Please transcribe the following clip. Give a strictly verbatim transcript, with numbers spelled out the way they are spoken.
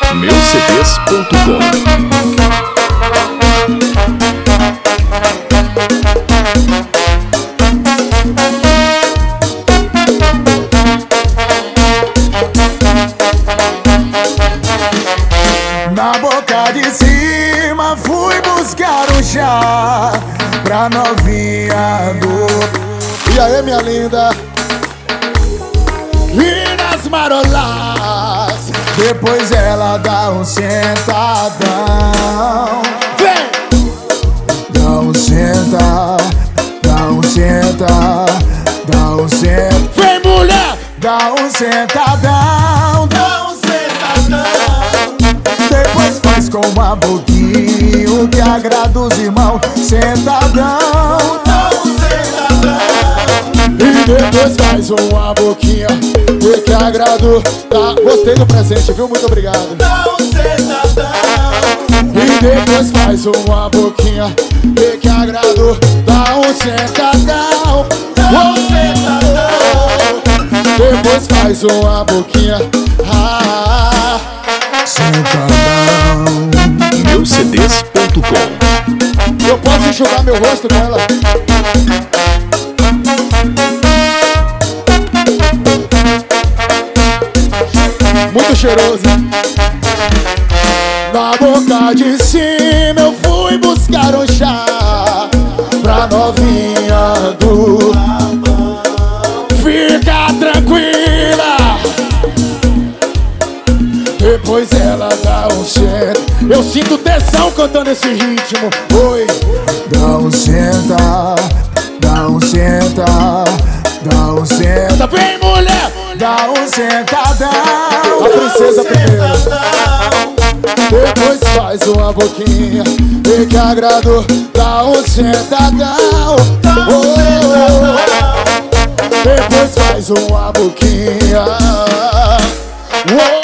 meu c d s ponto com. Na boca de cima fui buscar um chá pra novinha do... E aí, minha linda? E nas marolas, depois ela dá um sentadão. Vem! Dá um senta, dá um senta, dá um senta. Vem, mulher! Dá um sentadão, dá um sentadão. Depois faz com uma boquinha que agrada os irmãos. Sentadão, dá um sentadão. E depois faz uma boquinha que agrado. Tá, gostei do presente, viu? Muito obrigado. Dá um sentadão. E depois faz uma boquinha que agrado. Dá um sentadão. Dá um sentadão. Depois faz uma boquinha. Ah, sentadão. meu c d s ponto com. Eu posso enxugar meu rosto com ela? Muito cheiroso. Na boca de cima eu fui buscar um chá pra novinha do... Fica tranquila, depois ela dá um senta. Eu sinto tesão cantando esse ritmo. Oi. Dá um senta, dá um senta, dá um senta. Vem, mulher! Dá um sentadão. A princesa primeiro. Depois faz uma boquinha que agrado. Dá um sentadão. Oh. Depois faz uma boquinha. Oh.